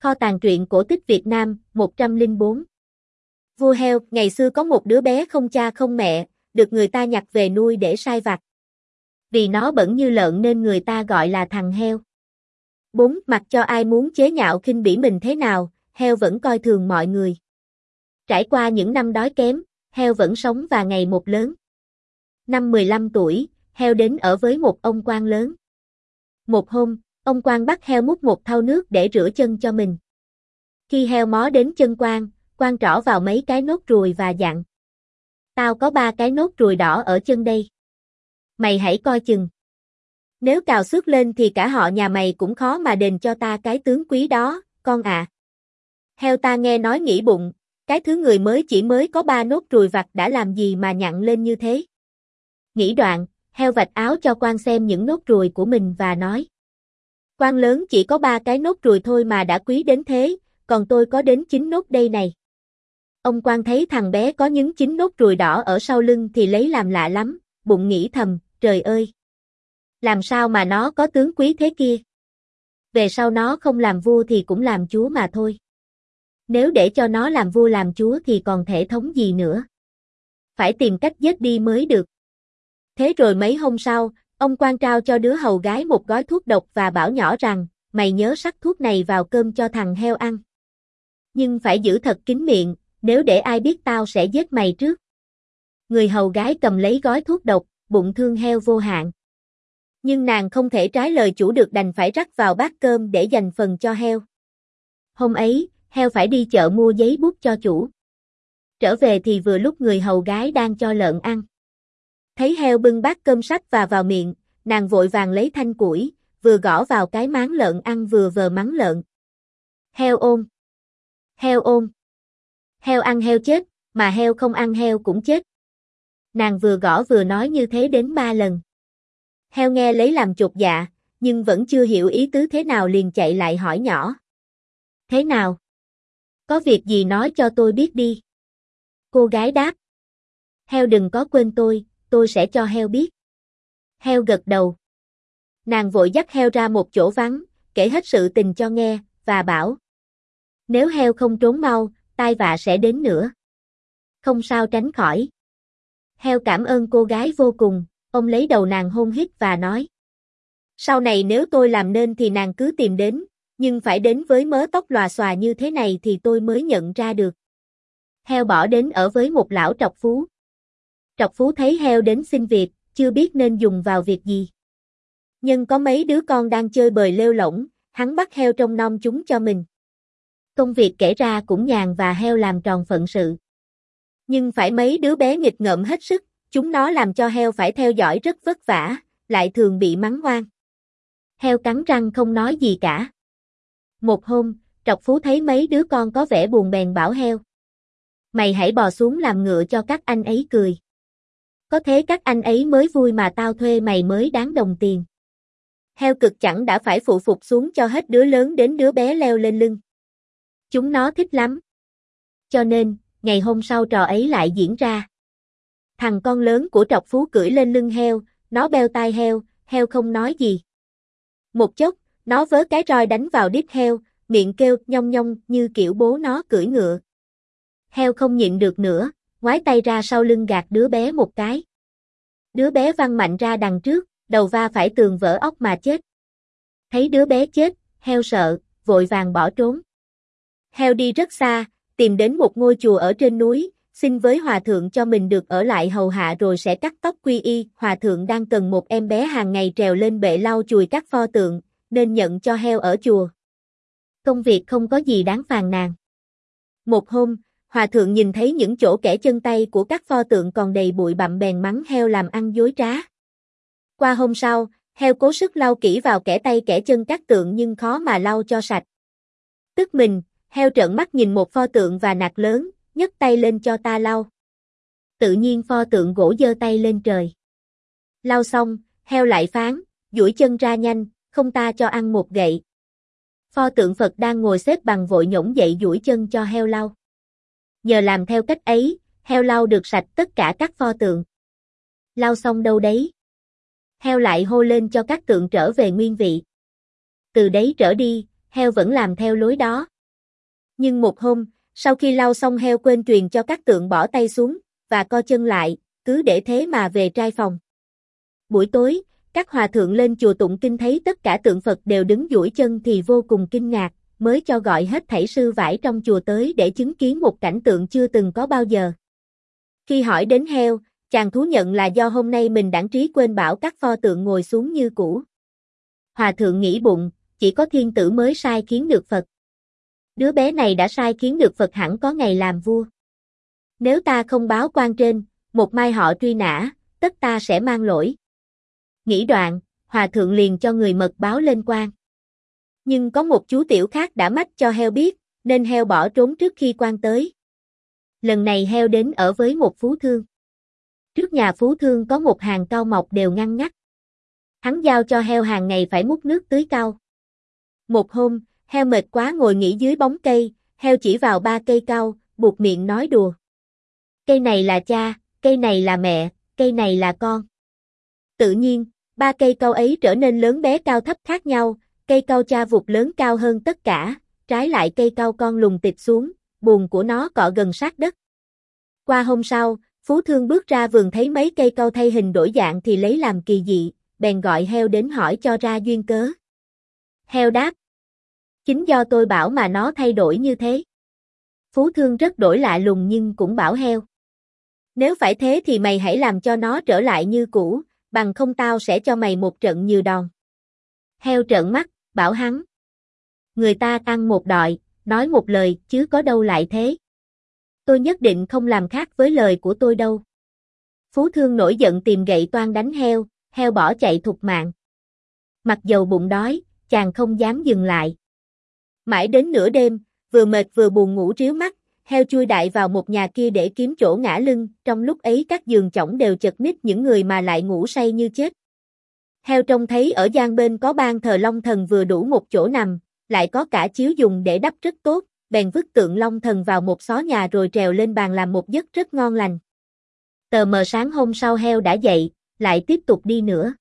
Kho tàng truyện cổ tích Việt Nam, 104. Vua heo, ngày xưa có một đứa bé không cha không mẹ, được người ta nhặt về nuôi để sai vặt. Vì nó bẩn như lợn nên người ta gọi là thằng heo. 4. Mặc cho ai muốn chế nhạo khinh bỉ mình thế nào, heo vẫn coi thường mọi người. Trải qua những năm đói kém, heo vẫn sống và ngày một lớn. Năm 15 tuổi, heo đến ở với một ông quan lớn. Một hôm, ông quan bắt heo múc một thau nước để rửa chân cho mình. Khi heo mó đến chân quan trỏ vào mấy cái nốt ruồi và dặn: "Tao có 3 cái nốt ruồi đỏ ở chân đây. Mày hãy coi chừng. Nếu cào xước lên thì cả họ nhà mày cũng khó mà đền cho ta cái tướng quý đó, con à." Heo ta nghe nói nghĩ bụng, cái thứ người mới có 3 nốt ruồi vặt đã làm gì mà nhặn lên như thế. Nghĩ đoạn, heo vạch áo cho quan xem những nốt ruồi của mình và nói: "Quan lớn chỉ có 3 cái nốt ruồi thôi mà đã quý đến thế, còn tôi có đến 9 nốt đây này." Ông quan thấy thằng bé có những 9 nốt ruồi đỏ ở sau lưng thì lấy làm lạ lắm, bụng nghĩ thầm: "Trời ơi! Làm sao mà nó có tướng quý thế kia? Về sau nó không làm vua thì cũng làm chúa mà thôi. Nếu để cho nó làm vua làm chúa thì còn thể thống gì nữa. Phải tìm cách giết đi mới được." Thế rồi mấy hôm sau, ông quan trao cho đứa hầu gái một gói thuốc độc và bảo nhỏ rằng: "Mày nhớ sắc thuốc này vào cơm cho thằng heo ăn. Nhưng phải giữ thật kín miệng, nếu để ai biết tao sẽ giết mày trước." Người hầu gái cầm lấy gói thuốc độc, bụng thương heo vô hạn. Nhưng nàng không thể trái lời chủ được đành phải rắc vào bát cơm để dành phần cho heo. Hôm ấy, heo phải đi chợ mua giấy bút cho chủ. Trở về thì vừa lúc người hầu gái đang cho lợn ăn. Thấy heo bưng bát cơm sách và vào miệng, nàng vội vàng lấy thanh củi, vừa gõ vào cái máng lợn ăn vừa vờ mắng lợn: "Heo ôn! Heo ôn! Heo ăn heo chết, mà heo không ăn heo cũng chết." Nàng vừa gõ vừa nói như thế đến 3 lần. Heo nghe lấy làm chột dạ, nhưng vẫn chưa hiểu ý tứ thế nào liền chạy lại hỏi nhỏ: "Thế nào? Có việc gì nói cho tôi biết đi." Cô gái đáp: "Heo đừng có quên tôi sẽ cho heo biết." Heo gật đầu. Nàng vội dắt heo ra một chỗ vắng, kể hết sự tình cho nghe, và bảo: "Nếu heo không trốn mau, tai vạ sẽ đến nữa. Không sao tránh khỏi." Heo cảm ơn cô gái vô cùng, ông lấy đầu nàng hôn hít và nói: "Sau này nếu tôi làm nên thì nàng cứ tìm đến, nhưng phải đến với mớ tóc lòa xòa như thế này thì tôi mới nhận ra được." Heo bỏ đến ở với một lão trọc phú. Trọc phú thấy heo đến xin việc, chưa biết nên dùng vào việc gì. Nhưng có mấy đứa con đang chơi bời lêu lổng, hắn bắt heo trông nom chúng cho mình. Công việc kể ra cũng nhàn và heo làm tròn phận sự. Nhưng phải mấy đứa bé nghịch ngợm hết sức, chúng nó làm cho heo phải theo dõi rất vất vả, lại thường bị mắng oan. Heo cắn răng không nói gì cả. Một hôm, trọc phú thấy mấy đứa con có vẻ buồn bèn bảo heo: "Mày hãy bò xuống làm ngựa cho các anh ấy cười. Có thế các anh ấy mới vui mà tao thuê mày mới đáng đồng tiền." Heo cực chẳng đã phải phụ phục xuống cho hết đứa lớn đến đứa bé leo lên lưng. Chúng nó thích lắm. Cho nên, ngày hôm sau trò ấy lại diễn ra. Thằng con lớn của trọc phú cưỡi lên lưng heo, nó beo tai heo, heo không nói gì. Một chốc, nó vớ cái roi đánh vào đít heo, miệng kêu nhong nhong như kiểu bố nó cưỡi ngựa. Heo không nhịn được nữa, ngoái tay ra sau lưng gạt đứa bé một cái. Đứa bé văng mạnh ra đằng trước, đầu va phải tường vỡ óc mà chết. Thấy đứa bé chết, heo sợ, vội vàng bỏ trốn. Heo đi rất xa, tìm đến một ngôi chùa ở trên núi, xin với hòa thượng cho mình được ở lại hầu hạ rồi sẽ cắt tóc quy y. Hòa thượng đang cần một em bé hàng ngày trèo lên bệ lau chùi các pho tượng, nên nhận cho heo ở chùa. Công việc không có gì đáng phàn nàn. Một hôm, hòa thượng nhìn thấy những chỗ kẽ chân tay của các pho tượng còn đầy bụi bặm bèn mắng heo làm ăn dối trá. Qua hôm sau, heo cố sức lau kỹ vào kẽ tay kẽ chân các tượng nhưng khó mà lau cho sạch. Tức mình, heo trợn mắt nhìn một pho tượng và nạt lớn: "Nhấc tay lên cho ta lau." Tự nhiên pho tượng gỗ giơ tay lên trời. Lau xong, heo lại phán: "Duỗi chân ra nhanh, không ta cho ăn một gậy." Pho tượng Phật đang ngồi xếp bằng vội nhổn dậy duỗi chân cho heo lau. Nhờ làm theo cách ấy, heo lau được sạch tất cả các pho tượng. Lau xong đâu đấy, heo lại hô lên cho các tượng trở về nguyên vị. Từ đấy trở đi, heo vẫn làm theo lối đó. Nhưng một hôm, sau khi lau xong heo quên truyền cho các tượng bỏ tay xuống, và co chân lại, cứ để thế mà về trai phòng. Buổi tối, các hòa thượng lên chùa tụng kinh thấy tất cả tượng Phật đều đứng duỗi chân thì vô cùng kinh ngạc, mới cho gọi hết thảy sư vải trong chùa tới để chứng kiến một cảnh tượng chưa từng có bao giờ. Khi hỏi đến heo, chàng thú nhận là do hôm nay mình đãng trí quên bảo các pho tượng ngồi xuống như cũ. Hòa thượng nghĩ bụng, chỉ có thiên tử mới sai khiến được Phật. Đứa bé này đã sai khiến được Phật hẳn có ngày làm vua. Nếu ta không báo quan trên, một mai họ truy nã, tất ta sẽ mang lỗi. Nghĩ đoạn, hòa thượng liền cho người mật báo lên quan. Nhưng có một chú tiểu khác đã mách cho heo biết, nên heo bỏ trốn trước khi quan tới. Lần này heo đến ở với một phú thương. Trước nhà phú thương có một hàng cau mọc đều ngăn ngắt. Hắn giao cho heo hàng ngày phải múc nước tưới cau. Một hôm, heo mệt quá ngồi nghỉ dưới bóng cây, heo chỉ vào 3 cây cau, buột miệng nói đùa. Cây này là cha, cây này là mẹ, cây này là con. Tự nhiên, 3 cây cau ấy trở nên lớn bé cao thấp khác nhau, cây cau cha vụt lớn cao hơn tất cả, trái lại cây cau con lùn tịt xuống, buồn của nó cọ gần sát đất. Qua hôm sau, phú thương bước ra vườn thấy mấy cây cau thay hình đổi dạng thì lấy làm kỳ dị, bèn gọi heo đến hỏi cho ra duyên cớ. Heo đáp. Chính do tôi bảo mà nó thay đổi như thế. Phú thương rất đổi lạ lùng nhưng cũng bảo heo. Nếu phải thế thì mày hãy làm cho nó trở lại như cũ, bằng không tao sẽ cho mày một trận như đòn. Heo trợn mắt, bảo hắn. Người ta ăn một đọi, nói một lời chứ có đâu lại thế. Tôi nhất định không làm khác với lời của tôi đâu. Phú thương nổi giận tìm gậy toan đánh heo, heo bỏ chạy thục mạng. Mặc dầu bụng đói, chàng không dám dừng lại. Mãi đến nửa đêm, vừa mệt vừa buồn ngủ ríu mắt, heo chui đại vào một nhà kia để kiếm chỗ ngã lưng, trong lúc ấy các giường chõng đều chật ních những người mà lại ngủ say như chết. Heo trông thấy ở gian bên có ban thờ Long Thần vừa đủ một chỗ nằm, lại có cả chiếu dùng để đắp rất tốt, bèn vứt tượng Long Thần vào một xó nhà rồi trèo lên bàn làm một giấc rất ngon lành. Tờ mờ sáng hôm sau heo đã dậy, lại tiếp tục đi nữa.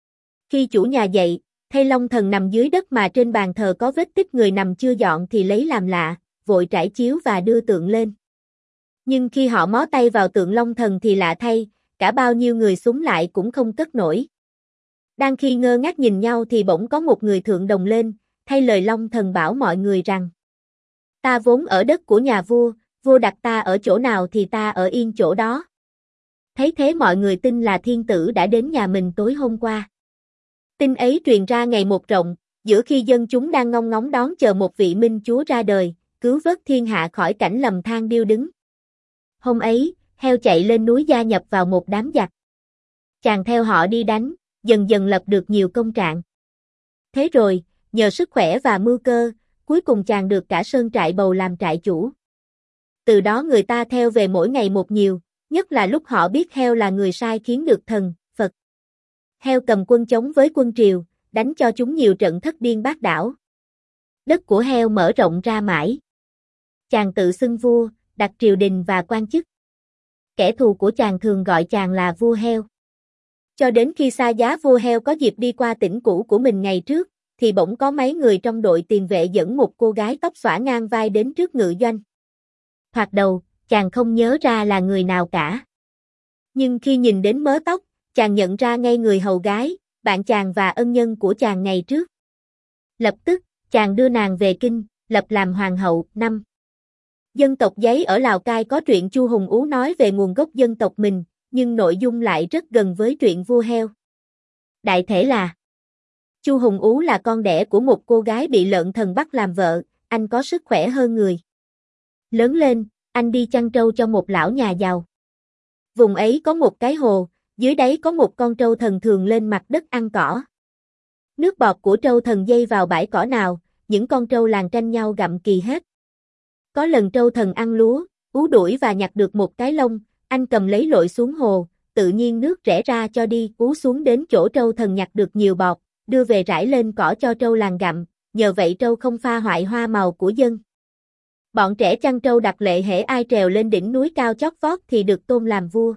Khi chủ nhà dậy, thấy Long Thần nằm dưới đất mà trên bàn thờ có vết tích người nằm chưa dọn thì lấy làm lạ, vội trải chiếu và đưa tượng lên. Nhưng khi họ mó tay vào tượng Long Thần thì lạ thay, cả bao nhiêu người xúm lại cũng không cất nổi. Đang khi ngơ ngác nhìn nhau thì bỗng có một người thượng đồng lên, thay lời Long Thần bảo mọi người rằng: Ta vốn ở đất của nhà vua, vua đặt ta ở chỗ nào thì ta ở yên chỗ đó. Thấy thế mọi người tin là thiên tử đã đến nhà mình tối hôm qua. Tin ấy truyền ra ngày một rộng, giữa khi dân chúng đang ngóng ngóng đón chờ một vị minh chúa ra đời, cứu vớt thiên hạ khỏi cảnh lầm than điêu đứng. Hôm ấy, heo chạy lên núi gia nhập vào một đám giặc. Chàng theo họ đi đánh, dần dần lập được nhiều công trạng. Thế rồi, nhờ sức khỏe và mưu cơ, cuối cùng chàng được cả sơn trại bầu làm trại chủ. Từ đó người ta theo về mỗi ngày một nhiều, nhất là lúc họ biết heo là người sai khiến được thần, Phật. Heo cầm quân chống với quân Triều, đánh cho chúng nhiều trận thất điên bát đảo. Đất của heo mở rộng ra mãi. Chàng tự xưng vua, đặt triều đình và quan chức. Kẻ thù của chàng thường gọi chàng là vua heo. Cho đến khi xa giá vua heo có dịp đi qua tỉnh cũ của mình ngày trước, thì bỗng có mấy người trong đội tiền vệ dẫn một cô gái tóc xõa ngang vai đến trước ngự doanh. Thoạt đầu, chàng không nhớ ra là người nào cả. Nhưng khi nhìn đến mớ tóc, chàng nhận ra ngay người hầu gái, bạn chàng và ân nhân của chàng ngày trước. Lập tức, chàng đưa nàng về kinh, lập làm hoàng hậu. 5. Dân tộc Giấy ở Lào Cai có truyện Chu Hùng Ú nói về nguồn gốc dân tộc mình, nhưng nội dung lại rất gần với truyện vua heo. Đại thể là Chu Hùng Ú là con đẻ của một cô gái bị lợn thần bắt làm vợ, anh có sức khỏe hơn người. Lớn lên, anh đi chăn trâu cho một lão nhà giàu. Vùng ấy có một cái hồ, dưới đáy có một con trâu thần thường lên mặt đất ăn cỏ. Nước bọt của trâu thần dây vào bãi cỏ nào, những con trâu làng tranh nhau gặm kỳ hết. Có lần trâu thần ăn lúa, Ú đuổi và nhặt được một cái lông, anh cầm lấy lội xuống hồ, tự nhiên nước rẽ ra cho đi, Ú xuống đến chỗ trâu thần nhặt được nhiều bọt, đưa về rải lên cỏ cho trâu làng gặm, nhờ vậy trâu không pha hoại hoa màu của dân. Bọn trẻ chăn trâu đặt lệ hễ ai trèo lên đỉnh núi cao chót vót thì được tôn làm vua.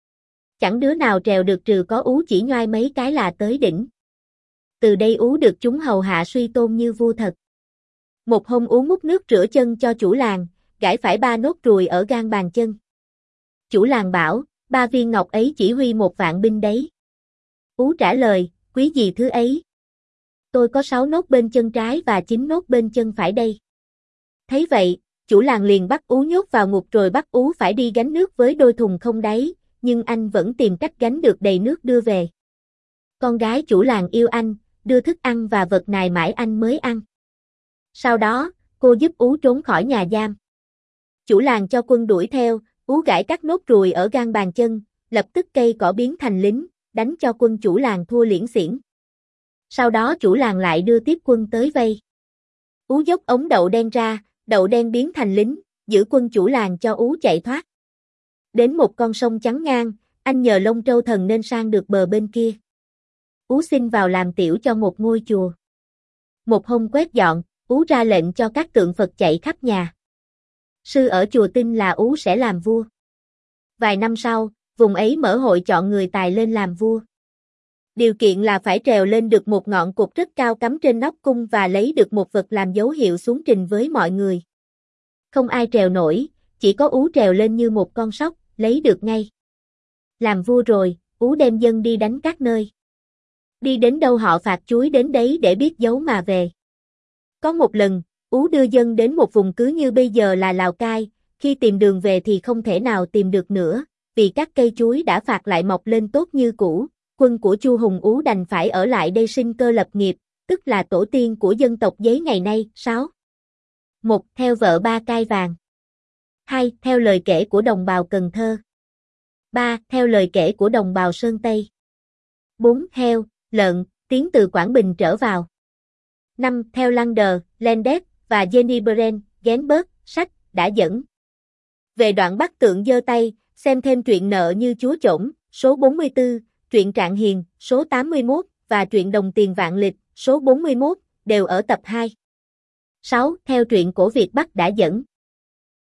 Chẳng đứa nào trèo được trừ có Ú chỉ nhoai mấy cái là tới đỉnh. Từ đây Ú được chúng hầu hạ suy tôn như vua thật. Một hôm Ú múc nước rửa chân cho chủ làng, gãi phải 3 nốt ruồi ở gang bàn chân. Chủ làng bảo, 3 viên ngọc ấy chỉ huy 1 vạn binh đấy. Ú trả lời, quý gì thứ ấy? Tôi có 6 nốt bên chân trái và 9 nốt bên chân phải đây. Thấy vậy, chủ làng liền bắt Ú nhốt vào ngục rồi bắt Ú phải đi gánh nước với đôi thùng không đáy, nhưng anh vẫn tìm cách gánh được đầy nước đưa về. Con gái chủ làng yêu anh, đưa thức ăn và vật nài mãi anh mới ăn. Sau đó, cô giúp Ú trốn khỏi nhà giam. Chủ làng cho quân đuổi theo, Ú gãi các nốt ruồi ở gang bàn chân, lập tức cây cỏ biến thành lính, đánh cho quân chủ làng thua liễn xiển. Sau đó chủ làng lại đưa tiếp quân tới vây. Ú dốc ống đậu đen ra, đậu đen biến thành lính, giữ quân chủ làng cho Ú chạy thoát. Đến một con sông chắn ngang, anh nhờ Lông Trâu Thần nên sang được bờ bên kia. Ú xin vào làm tiểu cho một ngôi chùa. Một hôm quét dọn, Ú ra lệnh cho các tượng Phật chạy khắp nhà. Sư ở chùa tin là Ú sẽ làm vua. Vài năm sau, vùng ấy mở hội chọn người tài lên làm vua. Điều kiện là phải trèo lên được một ngọn cột rất cao cắm trên nóc cung và lấy được một vật làm dấu hiệu xuống trình với mọi người. Không ai trèo nổi, chỉ có Ú trèo lên như một con sóc, lấy được ngay. Làm vua rồi, Ú đem dân đi đánh các nơi. Đi đến đâu họ phạt chuối đến đấy để biết dấu mà về. Có một lần, Ú đưa dân đến một vùng cứ như bây giờ là Lào Cai, khi tìm đường về thì không thể nào tìm được nữa, vì các cây chuối đã phạt lại mọc lên tốt như cũ. Quân của Chu Hùng Ú đành phải ở lại đây sinh cơ lập nghiệp, tức là tổ tiên của dân tộc Giấy ngày nay. 6. 1. Theo vợ 3 cai vàng. 2. Theo lời kể của đồng bào Cần Thơ. 3. Theo lời kể của đồng bào Sơn Tây. 4. Heo, lợn, tiến từ Quảng Bình trở vào. 5. Theo Lander, Landet và Jenny Brand, Genberg, sách, đã dẫn. Về đoạn bắt tượng giơ tay, xem thêm truyện Nợ như Chúa Chổng, số 44, truyện Trạng Hiền, số 81, và truyện Đồng Tiền Vạn Lịch, số 41, đều ở tập 2. 6. Theo truyện Cổ Việt Bắc đã dẫn.